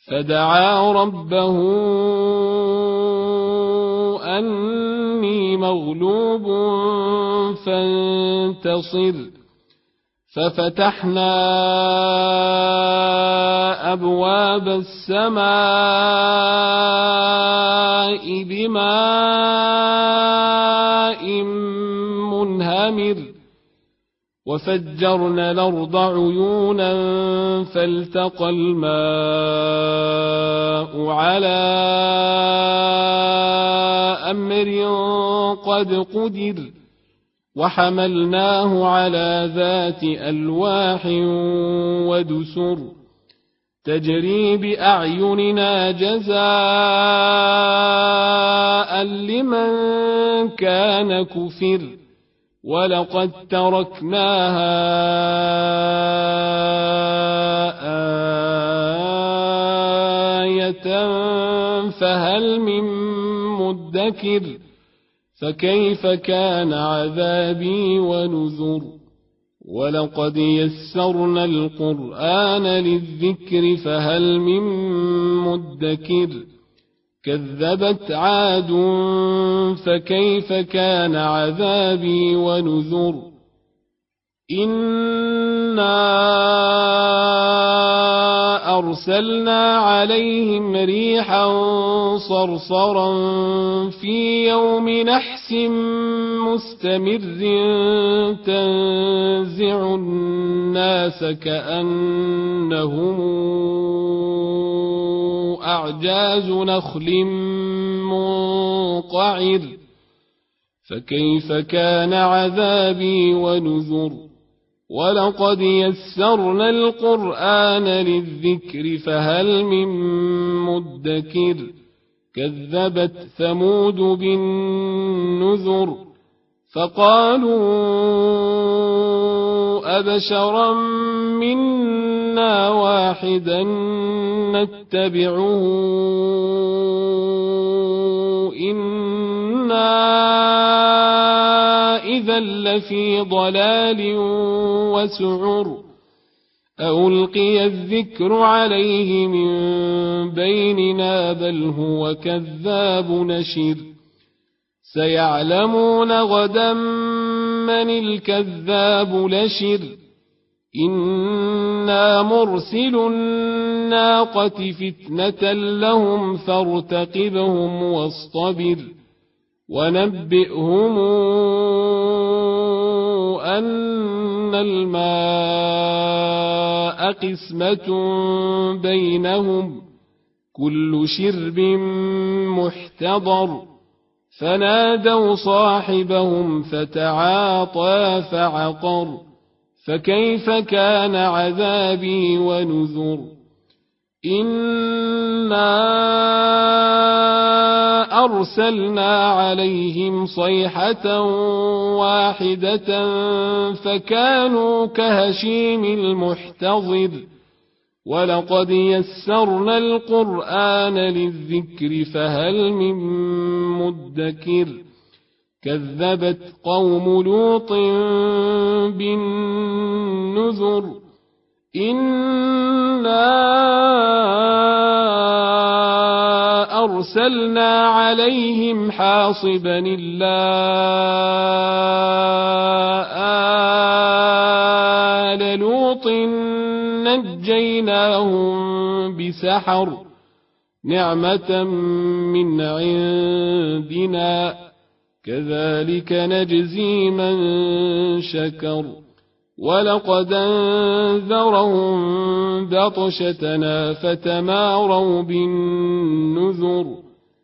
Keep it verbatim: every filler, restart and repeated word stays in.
فدعا ربه أني مغلوب فانتصر ففتحنا أبواب السماء بماء منهمر وفجرنا الأرض عيونا فالتقى الماء على أمر قد قدر وحملناه على ذات ألواح ودسر تجري بأعيننا جزاء لمن كان كفر ولقد تركناها آية فهل من مدكر فكيف كان عذابي ونذر ولقد يسرنا القرآن للذكر فهل من مدكر كذبت عاد فكيف كان عذابي ونذر إنا أرسلنا عليهم ريحا صرصرا في يوم نحس مستمر تنزع الناس كأنهم أعجاز نخل منقعر فكيف كان عذابي ونذر ولقد يسرنا القرآن للذكر فهل من مدكر كذبت ثمود بالنذر فقالوا أبشرا منا واحدا نتبعه إنا إذا لفي ضلال وسعر ألقي الذكر عليه من بيننا بل هو كذاب نشر سيعلمون غدا من الكذاب نشر إنا مرسل الناقة فتنة لهم فارتقبهم واصطبر ونبئهم أن الماء قسمة بينهم كل شرب محتضر فنادوا صاحبهم فتعاطى فعقر فكيف كان عذابي ونذر إنا أرسلنا عليهم صيحة واحدة فكانوا كهشيم المحتضر ولقد يسرنا القرآن للذكر فهل من مدكر كذبت قوم لوط بالنذر إنا أرسلنا عليهم حاصبا إلا آل لوط نجيناهم بسحر نعمة من عندنا كذلك نجزي من شكر ولقد أنذرهم بطشتنا فتماروا بالنذر